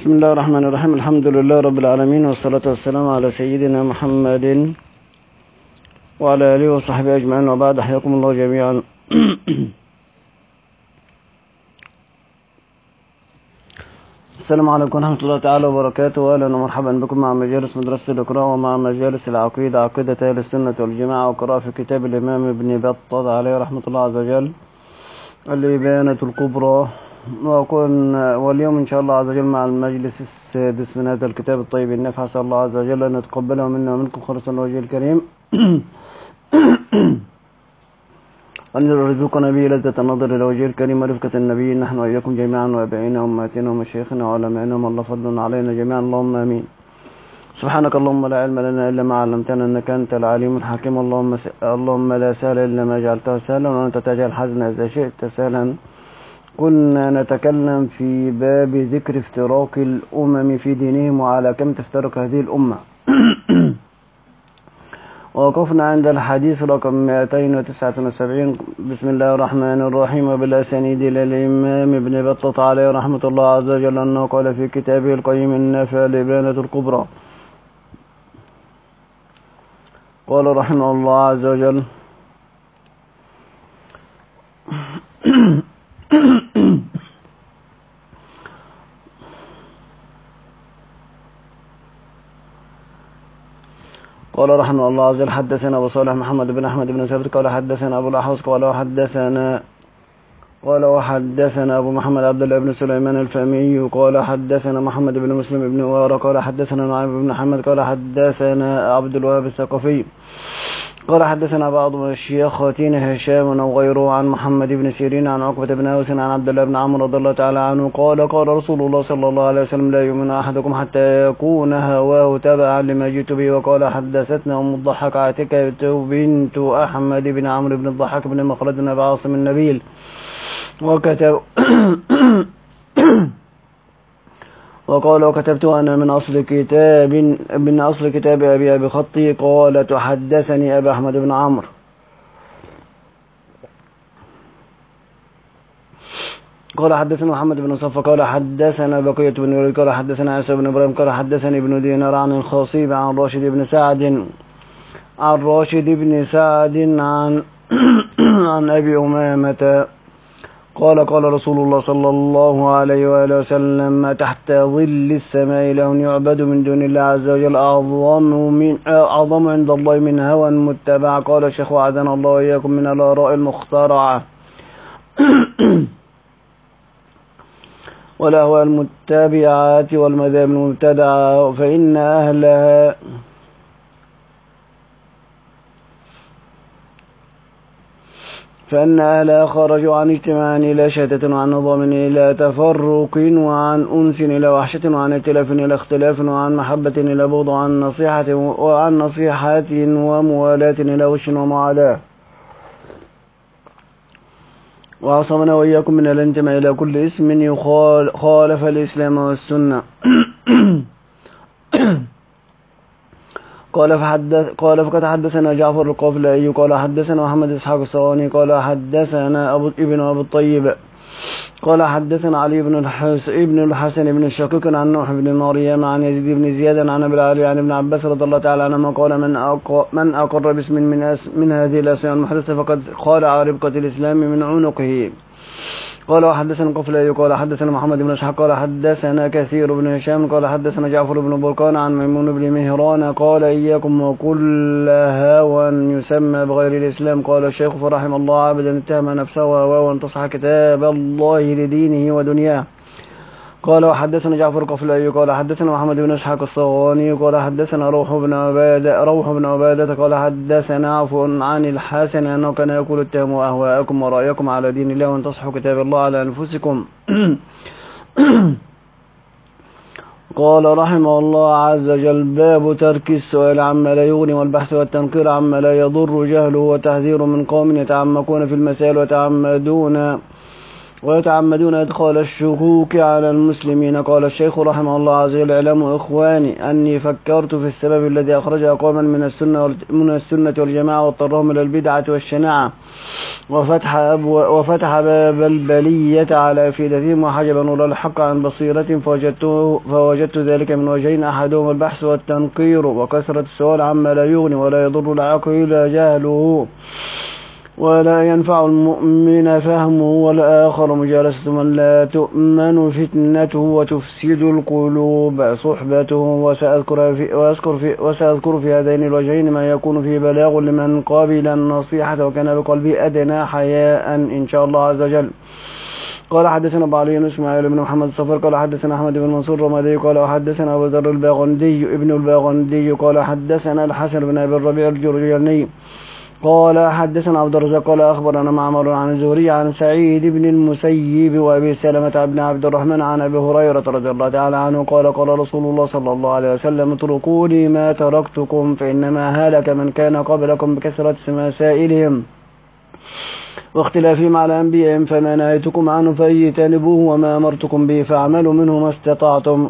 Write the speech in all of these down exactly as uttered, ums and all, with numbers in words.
بسم الله الرحمن الرحيم. الحمد لله رب العالمين، والصلاة والسلام على سيدنا محمد وعلى آله وصحبه أجمعين، وبعد. حياكم الله جميعا. السلام عليكم ورحمة الله تعالى وبركاته، أهلا ومرحبا بكم مع مجالس مدرسة الإقراء ومع مجالس العقيدة، عقيدة أهل السنة والجماعة، وقراءة في كتاب الإمام ابن بطة عليه رحمة الله عز وجل، الإبانة الكبرى. وأكون واليوم إن شاء الله عز وجل مع المجلس السادس من هذا الكتاب الطيب النافع. أسأل الله عز وجل أن يتقبله منا ومنكم خالصا لوجهه الكريم، أن يرزقنا به لذة النظر إلى وجهه الكريم ورفقة النبي، نحن وإياكم جميعا، وآبائنا وأمهاتنا ومشايخنا وعلمائنا ومن الله فضل علينا جميعا، اللهم آمين. سبحانك اللهم لا علم لنا إلا ما علمتنا إنك أنت العليم الحكيم. اللهم س... اللهم لا سهل إلا ما جعلته سهلا، وأنت تجعل الحزن إذا شئت سهلا. كنا نتكلم في باب ذكر افتراق الأمم في دينهم وعلى كم تفترق هذه الأمة. ووقفنا عند الحديث رقم مئتين وتسعة وسبعين. بسم الله الرحمن الرحيم. وبالأسانيد إلى الإمام ابن بطة عليه رحمة الله عز وجل أنه قال في كتابه القيم النافع الإبانة الكبرى، قال رحمه الله عز وجل: قال رحمه الله عز وجل: حدثنا أبو صالح محمد بن أحمد بن ثابت قال حدثنا أبو الأحوص قال وحدثنا قال وحدثنا أبو محمد عبد الله بن سليمان الفامي قال حدثنا محمد بن مسلم بن وارى قال حدثنا نعيم بن حمد قال حدثنا عبد الوهاب الثقفي قال حدثنا بعض مشيختين هشام وغيره عن محمد بن سيرين عن عقبة بن أوس عن عبد الله بن عمرو رضي الله تعالى عنه قال قال رسول الله صلى الله عليه وسلم: لا يؤمن أحدكم حتى يكون هواه تبعا لما جئت به. وقال حدثتنا أم الضحاك عاتكة بنت أحمد بن عمرو بن الضحاك بن مخلد بن أبي عاصم النبيل، وكتب وقال وكتبت أنا من أصل كتاب من أصل كتاب أبي بخطي. قال تحدثني أبا أحمد بن عمرو قال حدثنا محمد بن صفا قال حدثنا بقية بن وليد قال حدثنا عيسى بن إبراهيم قال حدثني ابن دينار عن الخصيب عن راشد بن سعد عن راشد بن سعد عن عن أبي أمامة قال قال رسول الله صلى الله عليه وآله وسلم: تحت ظل السماء إله يعبد من دون الله عز وجل أعظم من أعظم عند الله من هوى متبع. قال الشيخ: وعدنا الله وإياكم من الآراء المخترعة والأهواء المتبعات والمذاهب المبتدعة، فإن أهلها فإن أهلها خرجوا عن اجتماع إلى شتات، وعن نظام إلى تفرق، وعن أنس إلى وحشة، وعن ائتلاف إلى اختلاف، وعن محبة إلى بغض، وعن نصيحة وعن نصيحة وموالاة إلى غش ومعاداة. وعصمنا وإياكم من الانتماء إلى كل اسم يخالف الإسلام والسنة. قال فحدث قال فقد حدثنا جعفر القافلي قال حدثنا محمد إسحاق الصواني قال حدثنا أبو ابن أبو الطيب قال حدثنا علي بن الحسن ابن الحسن بن الشقيق عن نوح بن مريم عن يزيد بن زياد عن أبي العالي عن ابن عباس رضي الله تعالى عنهما قال: من أقر من أقر باسم من أس من هذه الأسماء المحدثة فقد خالع ربقة الإسلام من عنقه. قال وحدثنا القفلي قال حدثنا محمد بن اسحاق قال حدثنا كثير بن هشام قال حدثنا جعفر بن برقان عن ميمون بن مهران قال: إياكم وكل هوى يسمى بغير الإسلام. قال الشيخ فرحم الله عبدا اتهم نفسه وهواه وانتصح كتاب الله لدينه ودنياه. قال وحدثنا جعفر القفلي قال حدثنا محمد بن اسحاق الصواني قال حدثنا روح بن عبادة روح بن عبادة قال حدثنا عفو عن الحسن أنه كان يقول: اتهموا أهواءكم ورأيكم على دين الله وانتصحوا كتاب الله على أنفسكم. قال رحمه الله عز وجل: باب ترك السؤال عما لا يغني والبحث والتنقير عما لا يضر جهله، وتحذير من قوم يتعمقون في المسائل ويتعمدون ويتعمدون إدخال الشكوك على المسلمين. قال الشيخ رحمه الله عز وجل: اعلموا إخواني أني فكرت في السبب الذي أخرج أقواما من السنة من السنة والجماعة واضطرهم إلى البدعة والشناعة وفتح وفتح باب البلية على أفئدتهم وحجب نور الحق عن بصيرة، فوجدته فوجدت ذلك من وجهين: أحدهم البحث والتنقير وكثرة السؤال عما لا يغني ولا يضر العاقل جهله ولا ينفع المؤمن فهمه، والآخر مجالسة من لا تؤمن فتنته وتفسد القلوب صحبته. وسأذكر في, وأذكر في, وسأذكر في هذين الوجهين ما يكون فيه بلاغ لمن قابل النصيحة وكان بقلبه أدنى حياء إن شاء الله عز وجل. قال حدثنا أبو علي إسماعيل بن محمد الصفر قال حدثنا أحمد بن منصور الرمادي قال حدثنا أبو ذر الباغندي ابن الباغندي قال حدثنا الحسن بن أبي الربيع الجرجاني قال حدثنا عبد الرزاق قال أخبرنا معمر عن الزهري عن سعيد بن المسيب وأبي سلمة بن عبد الرحمن عن أبي هريرة رضي الله تعالى عنه قال قال رسول الله صلى الله عليه وسلم: اتركوني ما تركتكم فإنما هلك من كان قبلكم بكثرة مسائلهم واختلافهم على أنبيائهم، فما نهيتكم عنه فاجتنبوه وما أمرتكم به فاعملوا منه ما استطعتم.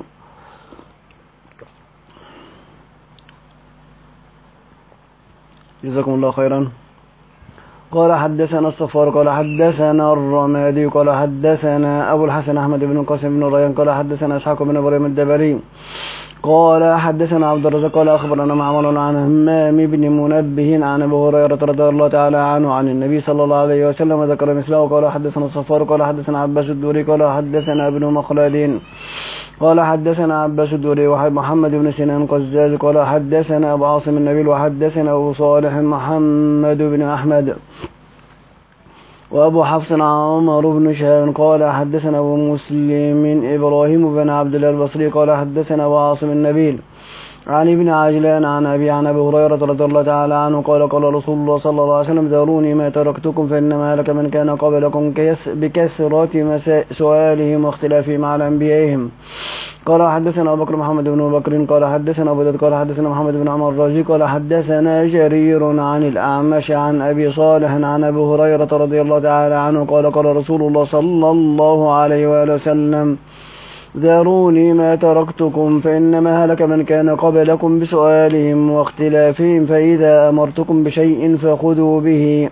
جزاكم الله خيرا. قال حدثنا الصفار قال حدثنا الرمادي قال حدثنا أبو الحسن أحمد بن قاسم بن ريان قال حدثنا إسحاق بن إبراهيم الدبري قال حدثنا عبد الرزاق قال أخبرنا معمر عن همام بن منبه عن أبي هريرة رضي الله تعالى عنه عن النبي صلى الله عليه وسلم ذكر مثله. قال حدثنا الصفار قال حدثنا عباس الدوري قال حدثنا ابن مخلد قال حدثنا عباس الدوري ومحمد بن سنان قزاز قال حدثنا أبو عاصم النبيل وحدثنا أبو صالح محمد بن أحمد وأبو حفص عمر بن شهاب قال حدثنا أبو مسلم إبراهيم بن عبد الله البصري قال حدثنا أبو عاصم النبيل عن ابن عجلان عن أبي عن أبي هريرة رضي الله تعالى عنه قال قال رسول الله صلى الله عليه وسلم: ذروني ما تركتكم فإنما هلك من كان قبلكم بكثرة سؤالهم واختلافهم على أنبيائهم. قال حدثنا أبو بكر محمد بن بكر قال حدثنا أبو داود قال حدثنا محمد بن عمر الرازي قال حدثنا جرير عن الأعمش عن أبي صالح عن أبي هريرة رضي الله تعالى عنه قال قال رسول الله صلى الله عليه وآله وسلم: ذروني ما تركتكم فإنما هلك من كان قبلكم بسؤالهم واختلافهم، فإذا أمرتكم بشيء فخذوا به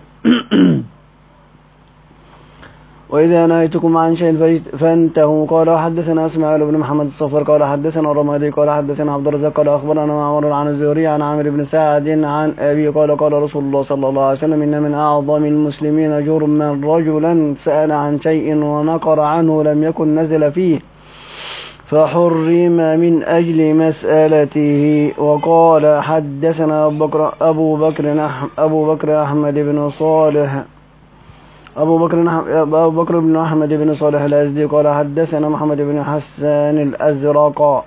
وإذا نهيتكم عن شيء فانتهوا. قال حدثنا اسماعيل بن محمد الصفر قال حدثنا الرمادي قال حدثنا عبد الرزاق قال أخبرنا معمر عن الزهري عن عامر بن سعد عن أبي قال قال رسول الله صلى الله عليه وسلم: إن من أعظم المسلمين جرما رجلا سأل عن شيء ونقر عنه لم يكن نزل فيه فحرم من أجل مسألته. وقال حدثنا أبو بكر أبو بكر أبو بكر أحمد بن صالح أبو بكر أبو بكر بن أحمد بن صالح الأزدي قال حدثنا محمد بن حسان الأزرق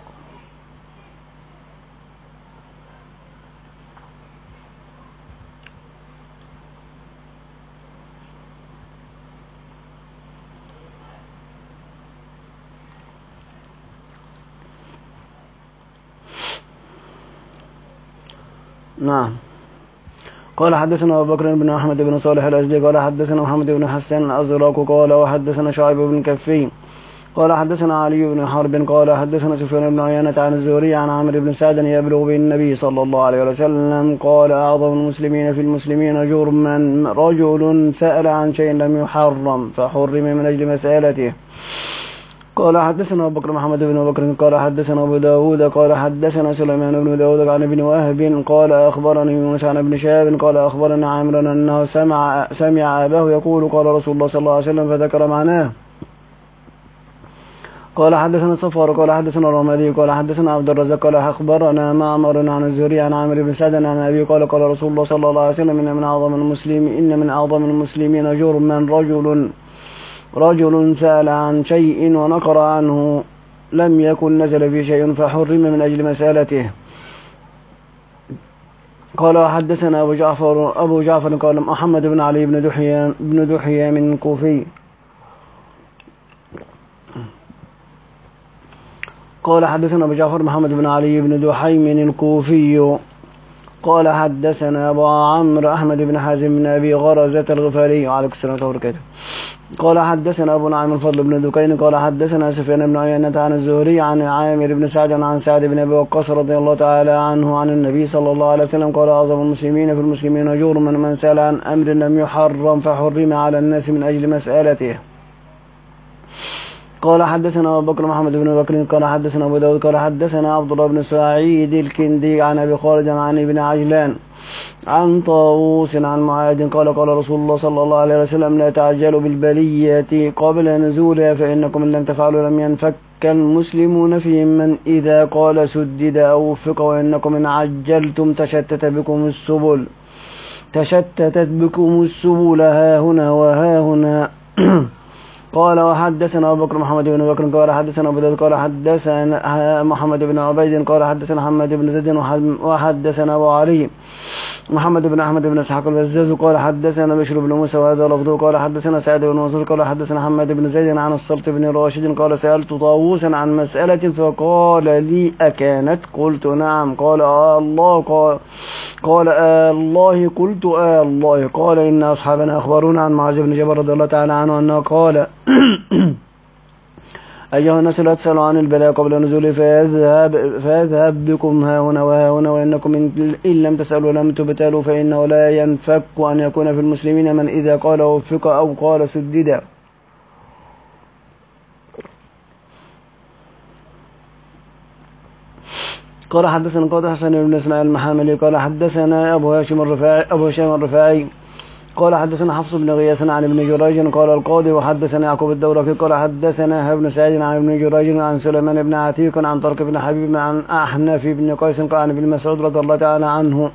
نعم قال حدثنا أبو بكر بن أحمد بن صالح الأزدي قال حدثنا محمد بن حسان الأزرق قال وحدثنا شعيب بن كفي قال حدثنا علي بن حرب قال حدثنا سفيان بن عيينة عن الزهري عن عامر بن سعد يبلغ به النبي صلى الله عليه وسلم قال: أعظم المسلمين في المسلمين جرما رجل سأل عن شيء لم يحرم فحرم من أجل مسألته. قال حدثنا أبو بكر محمد بن بكر قال حدثنا أبو داود قال حدثنا سليمان بن داود عن ابن وهب قال أخبرني يونس عن ابن شهاب قال أخبرنا عامر أنه سمع سمع أباه يقول قال رسول الله صلى الله عليه وسلم فذكر معناه. قال حدثنا صفار قال حدثنا الرمادي قال حدثنا عبد الرزاق قال أخبرنا معمر عن الزهري عن عامر بن سعد عن أبي قال قال رسول الله صلى الله عليه وسلم: إن من أعظم المسلمين إن من أعظم المسلمين جرما رجل رجل سأل عن شيء ونقر عنه لم يكن نزل في شيء فحرم من أجل مسألته. قال حدثنا أبو جعفر أبو جعفر قال محمد بن علي بن دحيام بن دحيام من كوفي قال حدثنا أبو جعفر محمد بن علي بن دحيم الكوفي قال حدثنا أبو عمرو أحمد بن حازم بن أبي غرزة الغفاري وعليكم السلام ورحمة الله وبركاته. قال حدثنا أبو نعيم الفضل بن دكين قال حدثنا سفيان بن عيينة عن الزهري عن عامر بن سعد عن سعد بن أبي وقاص رضي الله تعالى عنه عن النبي صلى الله عليه وسلم قال أعظم المسلمين في المسلمين جرما من, من سأل عن أمر لم يحرم فحرم على الناس من أجل مسألته. قال حدثنا أبو بكر محمد بن بكر قال حدثنا أبو داود قال حدثنا عبد الله بن سعيد الكندي عن أبي خالد عن ابن عجلان عن طاووس عن معاذ قال قال رسول الله صلى الله عليه وسلم لا تعجلوا بالبلية قبل نزولها فإنكم إن لم تفعلوا لم ينفك المسلمون في من إذا قال سدد أو وفق وإنكم إن عجلتم تشتت بكم السبل تشتتت بكم السبل ها هنا وها هنا. قال وحدثنا أبو بكر محمد بن بكر قال حدثنا أبو داود قال حدثنا محمد بن عبيد قال حدثنا محمد بن زيد وحدثنا أبو علي محمد بن أحمد بن إسحاق البزاز قال حدثنا بشر بن موسى وهذا لفظه قال حدثنا سعد بن منصور قال حدثنا محمد بن زيد عن الصلت بن راشد قال سألت طاووسا عن مسألة فقال لي أكانت قلت نعم قال آه الله قال قال آه الله قلت آه الله قال إن أصحابنا أخبرونا عن معاذ بن جبل رضي الله تعالى عنه أنه قال أيها الناس لا تسألوا عن البلاء قبل نزوله فيذهب, فيذهب بكم ها هنا وها هنا وإنكم إن لم تسألوا لم تبتلوا فإنه لا ينفك أن يكون في المسلمين من إذا قال وفق أو قال سدد. قال حدثنا قاضي حسن بن إسماعيل المحاملي قال حدثنا أبو هاشم الرفاعي أبو هشام الرفاعي قال حدثنا حفص بن غياث عن ابن جريج قال القاضي وحدثنا يعقوب الدورقي قال حدثنا ابن سعيد عن ابن جريج عن سليمان بن عتيق عن طارق بن حبيب عن أحنف بن قيس قال عن ابن مسعود رضي الله تعالى عنه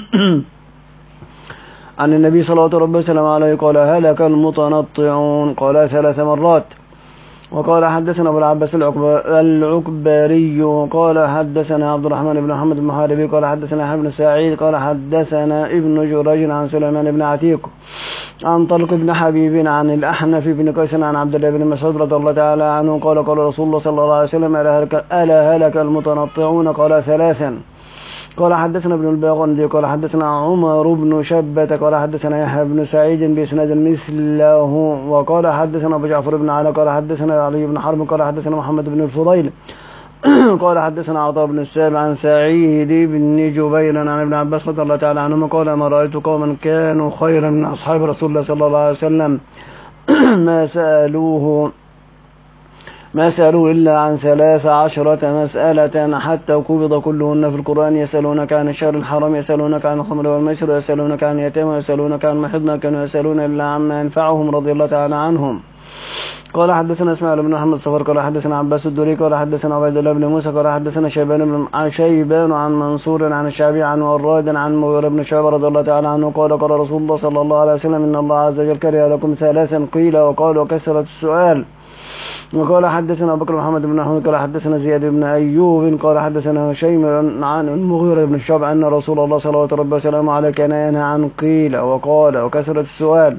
عن النبي صلى الله عليه وسلم عليه قال هلك المتنطعون قال ثلاث مرات. وقال حدثنا ابو العباس العكبري قال حدثنا عبد الرحمن بن محمد المحاربي قال حدثنا ابن سعيد قال حدثنا ابن جريج عن سليمان بن عتيق عن طلق بن حبيب عن الأحنف بن قيس عن عبد الله بن مسعود رضي الله تعالى عنه قال قال رسول الله صلى الله عليه وسلم ألا هلك المتنطعون قال ثلاثا. قال حدثنا ابن الباغندي قال حدثنا عمر بن شبة قال حدثنا يحيى بن سعيد بإسناد مثله وقال حدثنا أبو جعفر بن علاء قال حدثنا علي بن حرب قال حدثنا محمد بن الفضيل قال حدثنا عطاء بن السابع عن سعيد بن جبير عن ابن عباس رضي الله تعالى عنهما قال ما رأيت قوما كانوا خيرا من أصحاب رسول الله صلى الله عليه وسلم ما سألوه ما سألوه إلا عن ثلاث عشرة مسألة حتى قبض كلهن في القرآن يسألونك عن الشهر الحرام يسألونك عن الخمر والميسر يسألونك عن اليتامى ويسألونك عن المحيض ما كانوا يسألون إلا عما ينفعهم رضي الله تعالى عنهم. قال حدثنا اسماعيل بن محمد صفر قال حدثنا عباس الدوري قال حدثنا عبيد الله بن موسى قال حدثنا شيبان بن شيبان عن منصور عن الشعبي عن وراد عن مغيرة بن شعبة رضي الله تعالى عنه قال قال رسول الله صلى الله عليه وسلم إن الله عز وجل كره لكم ثلاثا قيل وقال وكثرة السؤال. وقال حدثنا بكر محمد بن محمود قال حدثنا زياد بن أيوب قال حدثنا هشيم عن المغيرة بن شعبة أن رسول الله صلى الله عليه وسلم عليه كان ينهى عن قيل وقال وكثرة السؤال.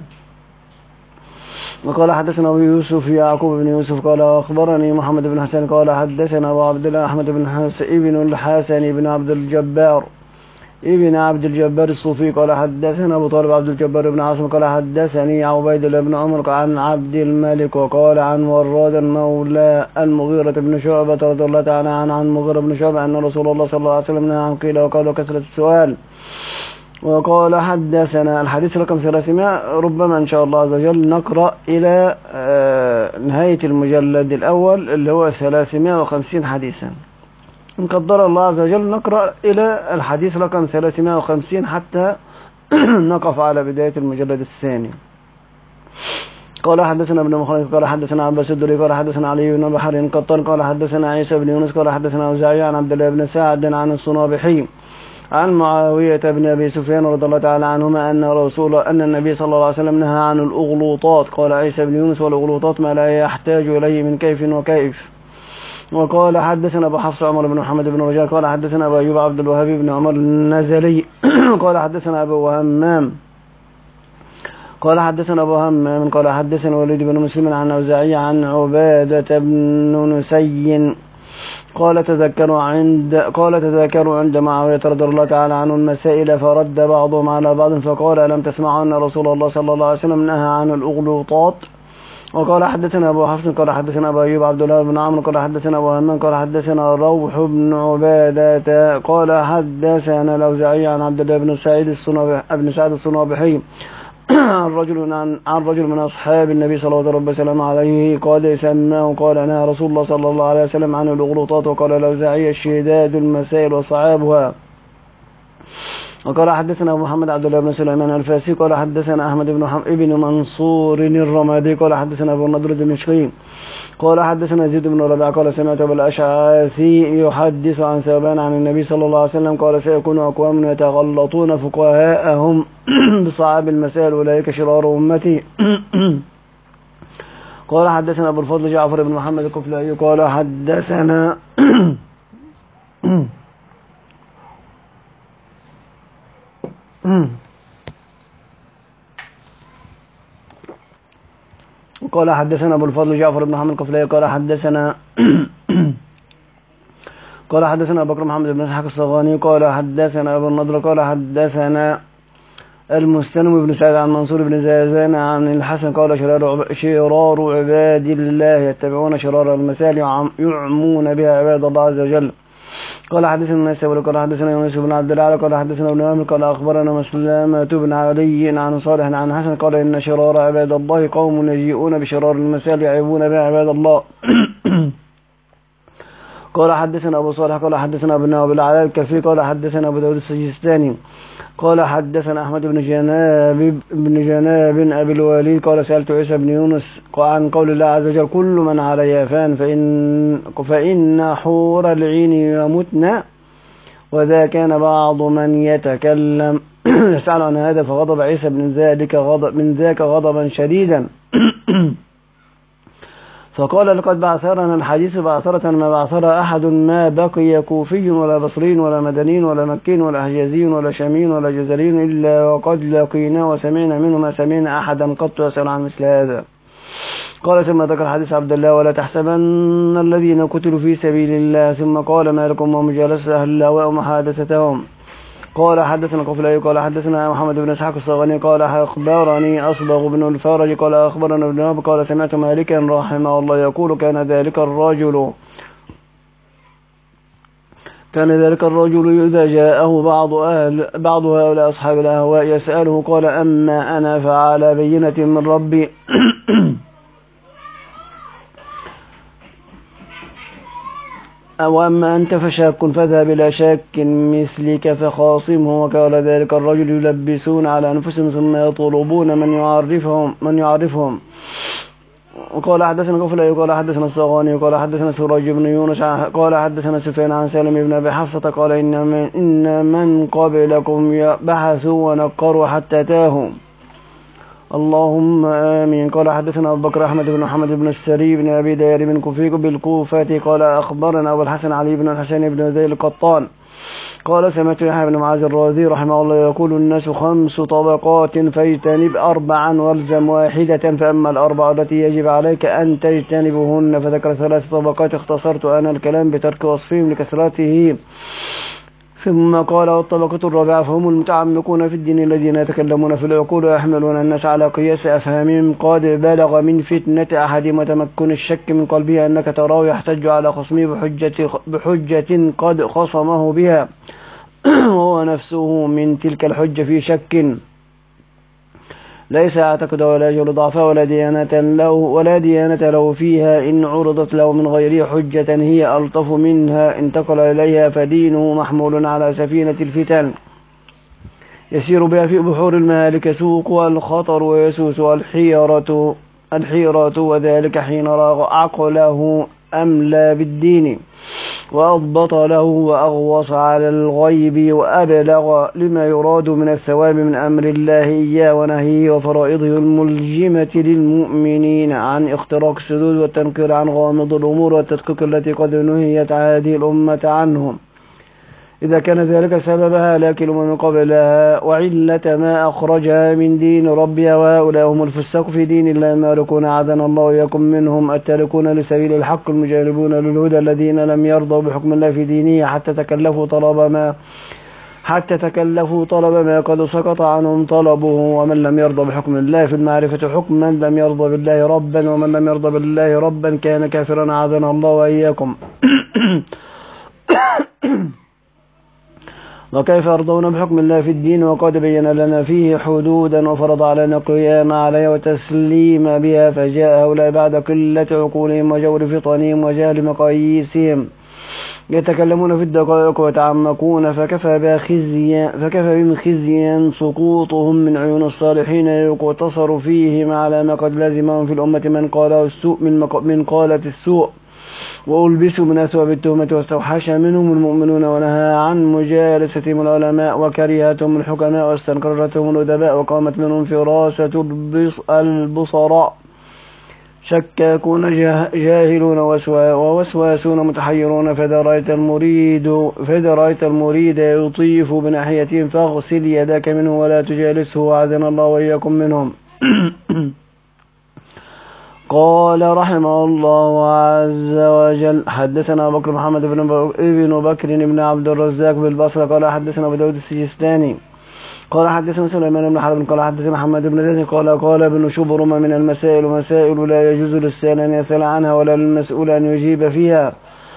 وقال حدثنا أبو يوسف يعقوب بن يوسف قال أخبرني محمد بن حسن قال حدثنا أبو عبد الله أحمد بن حسن ابن الحسن بن عبد الجبار ابن عبد الجبار الصوفي قال حدثنا أبو طالب عبد الجبار بن عاصم قال حدثني عبيد الله بن عمر عن عبد الملك وقال عن وراد المولى المغيرة بن شعبة رضي الله تعالى عنه عن مغيرة بن شعبة أن رسول الله صلى الله عليه وسلم نهى عن قيل وقال وكثرة السؤال. وقال حدثنا الحديث رقم ثلاثمائة ربما إن شاء الله عز وجل نقرأ إلى نهاية المجلد الأول اللي هو ثلاثمائة وخمسين حديثا إن قدر الله عز وجل نقرأ إلى الحديث رقم ثلاثمائة وخمسين حتى نقف على بداية المجلد الثاني. قال حدثنا ابن مخلص قال حدثنا عباس الدوري قال حدثنا علي بن بحر قطان قال حدثنا عيسى بن يونس قال حدثنا أوزاعي عن عبد الله بن سعد عن الصنابحي عن معاوية بن أبي سفيان رضي الله تعالى عنهما أن رسول أن النبي صلى الله عليه وسلم نهى عن الأغلوطات. قال عيسى بن يونس والأغلوطات ما لا يحتاج إليه من كيف وكيف. وقال حدثنا أبو حفص عمر بن محمد بن رجال قال حدثنا أبو أيوب عبد الوهاب بن عمر النزلي قال حدثنا أبو همام قال حدثنا أبو همام قال حدثنا وليد بن مسلم عن أوزاعي عن عبادة بن نسي قال تذكروا عند قال تذكروا عند معاوية رضي الله تعالى عنه المسائل فرد بعضهم على بعض فقال ألم تسمعوا أن رسول الله صلى الله عليه وسلم نهى عن الأغلوطات. وقال حدثنا أبو حفص قال حدثنا أبو أيوب عبد الله بن عمرو قال حدثنا أبو همام قال حدثنا روح بن عبادة قال حدثنا الأوزاعي عن عبد الله بن سعيد الصنابحي بن سعد الصنابحي عن رجل عن, عن رجل من أصحاب النبي صلى الله عليه وسلم عليه قال سماه قال نهى رسول الله صلى الله عليه وسلم عن الأغلوطات. وقال الأوزاعي الشداد المسائل وصعابها. وقال حدثنا أبو محمد عبد الله بن سليمان الفاسي قال حدثنا أحمد بن ابن منصور الرمادي قال حدثنا أبو النضر الدمشقي قال حدثنا زيد بن ربيعة قال سمعت أبا الأشعثي يحدث عن ثوبان عن النبي صلى الله عليه وسلم قال سيكون أقوام يتغلطون فقهاءهم بصعاب المسائل أولئك شرار أمتي. قال حدثنا أبو الفضل جعفر بن محمد الكفلي قال حدثنا قال حدثنا أبو الفضل جعفر بن محمد الكفلي قال حدثنا قال حدثنا أبو بكر محمد بن إسحاق الصغاني قال حدثنا أبو النضر قال حدثنا المستلم بن سعد عن منصور بن زازان عن الحسن قال شرار, شرار عباد الله يتبعون شرار المسائل يعمون بها عباد الله عز وجل. قال حدثنا الناس قال حدثنا يونس بن عبد الله قال حدثنا ابن عامر قال أخبرنا مسلمة بن علي عن صالح عن حسن قال إن شرار عباد الله قوم يجيئون بشرار المسائل يعيبون بها عباد الله. قال حدثنا أبو صالح قال حدثنا ابن أبي العلاء الكفي قال حدثنا أبو داود السجستاني قال حدثنا أحمد بن جناب بن جناب أبي الوليد قال سألت عيسى بن يونس عن قول الله عز وجل كل من عليها فان فإن, فإن حور العين يمتن. وذا كان بعض من يتكلم يسأل عن هذا فغضب عيسى من ذلك غضب من ذاك غضبا شديدا فقال لقد بعثرنا الحديث بعثرة ما بعثر أحد ما بقي كوفي ولا بصري ولا مدني ولا مكي ولا حجازي ولا شامي ولا جزري إلا وقد لقينا وسمعنا منه ما سمعنا أحدا قط يسأل عن مثل هذا. قال ثم ذكر حديث عبد الله ولا تحسبن الذين قتلوا في سبيل الله ثم قال ما لكم ومجالسة أهل الهواء ومحادثتهم. قال حدثنا قفلي قال حدثنا محمد بن إسحاق الصغاني قال أخبرني أصبغ بن الفارج قال أخبرنا ابن وهب قال سمعت مالكا رحمه الله يقول كان ذلك الرجل كان ذلك الرجل إذا جاءه بعض أهل بعض هؤلاء أصحاب الأهواء يسأله قال أما أنا فعلى بينة من ربي وأما أنت فشاك فاذهب إلى شاك مثلك فخاصمه. وقال ذلك الرجل يلبسون على أنفسهم ثم يطلبون من يعرفهم من يعرفهم. وقال حدثنا قفلي قال حدثنا الصغاني قال حدثنا سراج بن يونس قال حدثنا سفيان عن سالم بن أبي حفصة قال إن من, إن من قبلكم بحثوا ونقروا حتى تاهوا اللهم آمين. قال حدثنا أبو بكر أحمد بن محمد بن السري بن أبي ديار بن كفيك بالكوفة قال أخبرنا أبو الحسن علي بن الحسين بن ذي القطان قال سمعت يحيى بن معاذ الرازي رحمه الله يقول الناس خمس طبقات فاجتنب أربعا والزم واحدة فأما الأربع التي يجب عليك أن تجتنبهن فذكر ثلاث طبقات اختصرت أنا الكلام بترك وصفهم لكثرته ثم قال والطبقة الرابعة فهم المتعمقون في الدين الذين يتكلمون في العقول ويحملون الناس على قياس أفهامهم قد بلغ من فتنة أحدهم وتمكن الشك من قلبه أنك تراه يحتج على خصمه بحجة, بحجة قد خصمه بها وهو نفسه من تلك الحجة في شك ليس يعتقد ولا يجهل ضعفها ولا ديانة له ولا ديانة له فيها إن عرضت له من غير حجة هي ألطف منها انتقل إليها فدينه محمول على سفينة الفتن يسير بها في بحور المهالك سوق والخطر ويسوس الحيرة الحيرة وذلك حين راغ عقله أملى بالدين وأضبط له وأغوص على الغيب وأبلغ لما يراد من الثواب من أمر الله إياه ونهيه وفرائضه الملجمة للمؤمنين عن اختراق السدود والتنكير عن غامض الأمور والتدقيق التي قد نهيت هذه الأمة عنهم إذا كان ذلك سببها لكن من قبلها وعلة ما أخرجها من دين ربها، وهؤلاء هم الفساق في دين الله المالكون عاذنا الله وإياكم منهم، التاركون لسبيل الحق المجانبون للهدى، الذين لم يرضوا بحكم الله في دينه حتى تكلفوا طلب ما حتى تكلفوا طلب ما قد سقط عنهم طلبه. ومن لم يرضى بحكم الله في المعرفة حكما لم يرضى بالله ربا، ومن لم يرضى بالله ربا كان كافرا عاذنا الله وإياكم. وكيف يرضون بحكم الله في الدين وقد بين لنا فيه حدودا وفرض علينا القيام عليها وتسليم بها، فجاء هؤلاء بعد قلة عقولهم وجور فطنهم وجهل مقاييسهم يتكلمون في الدقائق ويتعمقون، فكفى بها خزيا فكفى بهم خزيا سقوطهم من عيون الصالحين يقتصر فيهم على ما قد لازمهم في الأمة من قاله السوء من, من قالة السوء، وألبسوا من أثواب التهمة واستوحش منهم المؤمنون، ونهى عن مجالستهم العلماء وكرهتهم الحكماء واستنكرتهم الأدباء، وقامت منهم فراسة البصراء شكاكون جاهلون ووسواسون متحيرون، فإذا رأيت المريد فإذا رأيت المريد يطيف بناحيتهم فاغسل يدك منه ولا تجالسه وعاذنا الله وإياكم منهم. قال رحمه الله عز وجل: حدثنا بكر محمد بن بكر بن عبد الرزاق بالبصرة قال حدثنا أبو داود السجستاني قال حدثنا سليمان بن حرب قال حدثنا محمد بن زيد قال قال ابن شبرمة: من المسائل مسائل لا يجوز للسائل أن يسأل عنها ولا للمسؤول أن يجيب فيها.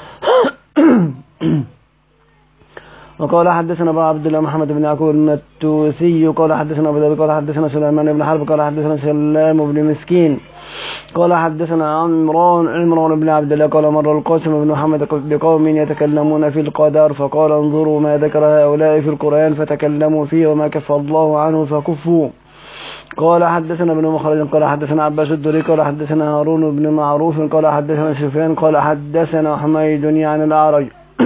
وقال حدثنا أبو عبد الله محمد بن يعقوب المتوثي قال حدثنا أبو داود قال حدثنا سليمان بن حرب قال حدثنا سلام بن مسكين قال حدثنا عمران عمران بن عبد الله قال مر القاسم بن محمد بقوم يتكلمون في القدر، فقال: انظروا ما ذكر هؤلاء في القرآن فتكلموا فيه وما كف الله عنه فكفوا. قال حدثنا ابن مخرج قال حدثنا عباس الدري قال حدثنا هارون بن معروف قال حدثنا سفيان قال حدثنا حميد عن الأعرج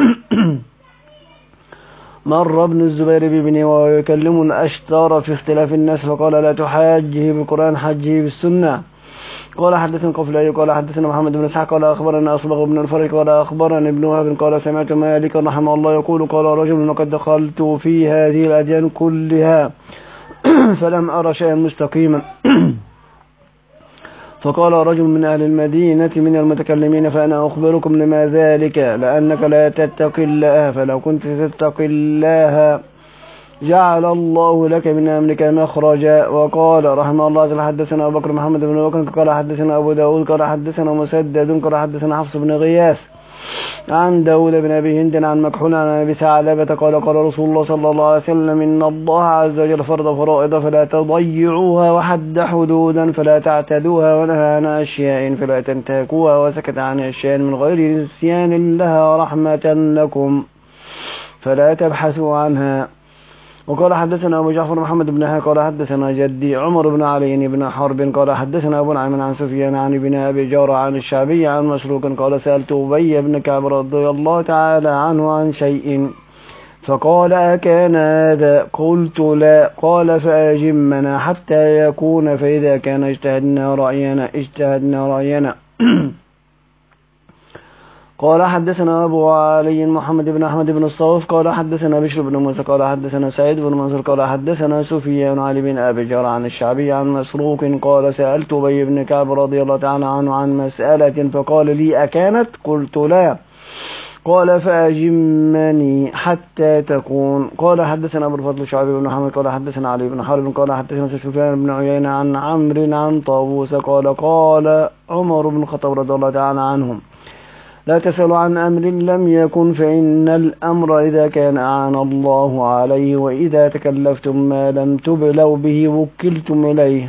مر ابن الزبير بابنه وهو يكلم الأشتار في اختلاف الناس، فقال: لا تحاجه بالقرآن حجه بالسنة. قال حدثنا قفلي قال حدثنا محمد بن اسحاق قال أخبرنا أصبغ بن الفرج قال أخبرنا ابن وهب قال سمعت مالك رحمه الله يقول: قال رجل: لقد دخلت في هذه الأديان كلها فلم أرى شيئا مستقيما. فقال رجل من أهل المدينة من المتكلمين: فأنا أخبركم لما ذلك، لأنك لا تتقي الله، فلو كنت تتقي الله جعل الله لك من أمرك مخرجا. وقال رحمه الله: حدثنا أبو بكر محمد بن بكر قال حدثنا أبو داود قال حدثنا مسدد قال حدثنا حفص بن غياث عن داود بن أبي هند عن مكحول عن أبي ثعلبة قال: قال رسول الله صلى الله عليه وسلم: إن الله عز وجل فرض فرائض فلا تضيعوها، وحد حدودا فلا تعتدوها، ونهى عن أشياء فلا تنتهكوها، وسكت عن أشياء من غير نسيان لها رحمة لكم فلا تبحثوا عنها. وقال حدثنا أبو جعفر محمد بن هاء قال حدثنا جدي عمر بن علي بن حرب قال حدثنا أبو نعيم عن سفيان عن ابن أبي جارة عن الشعبي عن مسروق قال: سألت أبي بن كعب رضي الله تعالى عنه عن شيء فقال: أكان هذا؟ قلت: لا. قال: فأجمنا حتى يكون، فإذا كان اجتهدنا رأينا اجتهدنا رأينا. قال حدثنا أبو علي محمد بن أحمد بن الصوف قال حدثنا بشر بن موسى قال حدثنا سعيد بن منصور قال حدثنا سفيان علي بن أبي جار عن الشعبي عن مسروق قال: سألت أبي بن كعب رضي الله تعالى عنه عن مسألة فقال لي: أكانت؟ قلت: لا. قال: فأجمني حتى تكون. قال حدثنا أبو الفضل الشعبي بن محمد قال حدثنا علي بن حرب قال حدثنا سفيان بن عيينة عن عمرو عن طاووس قال: قال عمر بن الخطاب رضي الله تعالى عنهم: لا تسألوا عن أمر لم يكن، فإن الأمر إذا كان أعان الله عليه، وإذا تكلفتم ما لم تبلوا به وكلتم إليه.